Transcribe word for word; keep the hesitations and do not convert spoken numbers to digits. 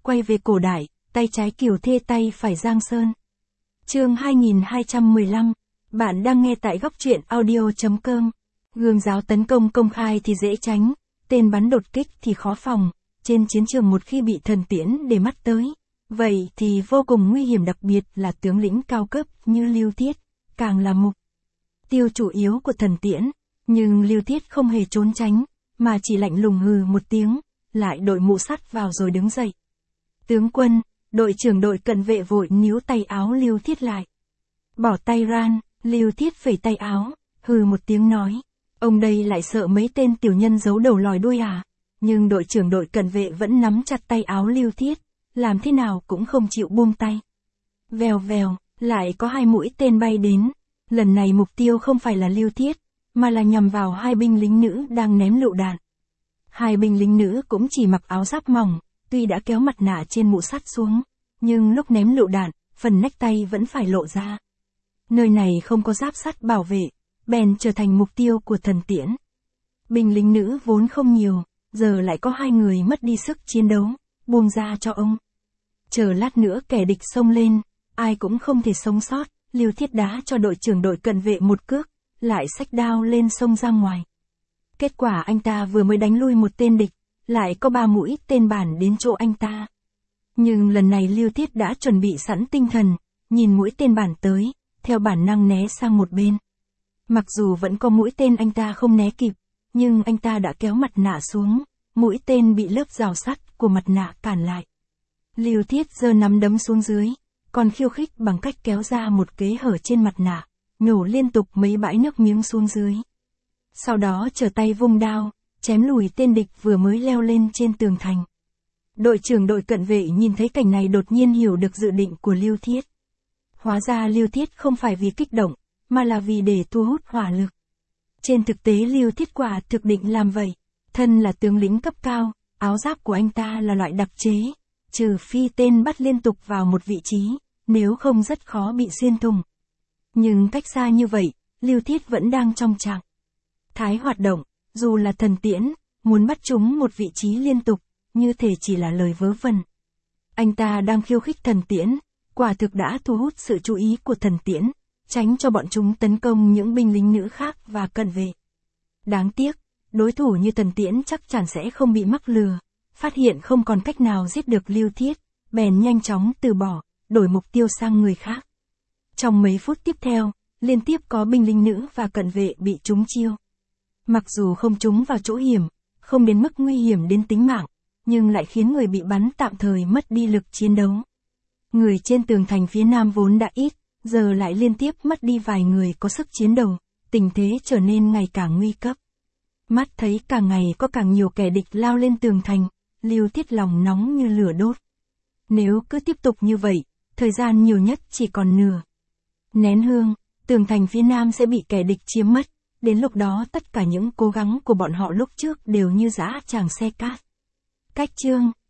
quay về cổ đại, tay trái Kiều Thê tay phải Giang Sơn. Chương hai nghìn hai trăm mười lăm, bạn đang nghe tại góc truyện audio chấm com. Gương giáo tấn công công khai thì dễ tránh, tên bắn đột kích thì khó phòng, trên chiến trường một khi bị thần tiễn để mắt tới, vậy thì vô cùng nguy hiểm, đặc biệt là tướng lĩnh cao cấp như Lưu Thiết, càng là mục tiêu chủ yếu của thần tiễn. Nhưng Lưu Thiết không hề trốn tránh, mà chỉ lạnh lùng hừ một tiếng, lại đội mũ sắt vào rồi đứng dậy. Tướng quân, đội trưởng đội cận vệ vội níu tay áo Lưu Thiết lại. Bỏ tay ran, Lưu Thiết phẩy tay áo, hừ một tiếng nói. Ông đây lại sợ mấy tên tiểu nhân giấu đầu lòi đuôi à? Nhưng đội trưởng đội cận vệ vẫn nắm chặt tay áo Lưu Thiết, làm thế nào cũng không chịu buông tay. Vèo vèo, lại có hai mũi tên bay đến. Lần này mục tiêu không phải là Lưu Thiết, mà là nhằm vào hai binh lính nữ đang ném lựu đạn. Hai binh lính nữ cũng chỉ mặc áo giáp mỏng, tuy đã kéo mặt nạ trên mũ sắt xuống, nhưng lúc ném lựu đạn, phần nách tay vẫn phải lộ ra. Nơi này không có giáp sắt bảo vệ, bèn trở thành mục tiêu của thần tiễn. Binh lính nữ vốn không nhiều, giờ lại có hai người mất đi sức chiến đấu, buông ra cho ông. Chờ lát nữa kẻ địch xông lên, ai cũng không thể sống sót. Lưu Thiết đá cho đội trưởng đội cận vệ một cước, lại xách đao lên sông ra ngoài. Kết quả anh ta vừa mới đánh lui một tên địch, lại có ba mũi tên bản đến chỗ anh ta. Nhưng lần này Lưu Thiết đã chuẩn bị sẵn tinh thần, nhìn mũi tên bản tới, theo bản năng né sang một bên. Mặc dù vẫn có mũi tên anh ta không né kịp, nhưng anh ta đã kéo mặt nạ xuống, mũi tên bị lớp rào sắt của mặt nạ cản lại. Lưu Thiết giơ nắm đấm xuống dưới, còn khiêu khích bằng cách kéo ra một kẽ hở trên mặt nạ, nhổ liên tục mấy bãi nước miếng xuống dưới. Sau đó trở tay vung đao, chém lùi tên địch vừa mới leo lên trên tường thành. Đội trưởng đội cận vệ nhìn thấy cảnh này đột nhiên hiểu được dự định của Lưu Thiết. Hóa ra Lưu Thiết không phải vì kích động, mà là vì để thu hút hỏa lực. Trên thực tế Lưu Thiết quả thực định làm vậy. Thân là tướng lĩnh cấp cao, áo giáp của anh ta là loại đặc chế, trừ phi tên bắt liên tục vào một vị trí, nếu không rất khó bị xuyên thủng. Nhưng cách xa như vậy, Lưu Thiết vẫn đang trong trạng thái hoạt động, dù là thần tiễn, muốn bắt chúng một vị trí liên tục, như thể chỉ là lời vớ vẩn. Anh ta đang khiêu khích thần tiễn, quả thực đã thu hút sự chú ý của thần tiễn, tránh cho bọn chúng tấn công những binh lính nữ khác và cận vệ. Đáng tiếc, đối thủ như thần tiễn chắc chắn sẽ không bị mắc lừa, phát hiện không còn cách nào giết được Lưu Thiết, bèn nhanh chóng từ bỏ, đổi mục tiêu sang người khác. Trong mấy phút tiếp theo, liên tiếp có binh lính nữ và cận vệ bị trúng chiêu. Mặc dù không trúng vào chỗ hiểm, không đến mức nguy hiểm đến tính mạng, nhưng lại khiến người bị bắn tạm thời mất đi lực chiến đấu. Người trên tường thành phía nam vốn đã ít, giờ lại liên tiếp mất đi vài người có sức chiến đấu, tình thế trở nên ngày càng nguy cấp. Mắt thấy càng ngày có càng nhiều kẻ địch lao lên tường thành, Lưu Thiết lòng nóng như lửa đốt. Nếu cứ tiếp tục như vậy, thời gian nhiều nhất chỉ còn nửa nén hương, tường thành phía nam sẽ bị kẻ địch chiếm mất, đến lúc đó tất cả những cố gắng của bọn họ lúc trước đều như dã tràng xe cát. Cách chương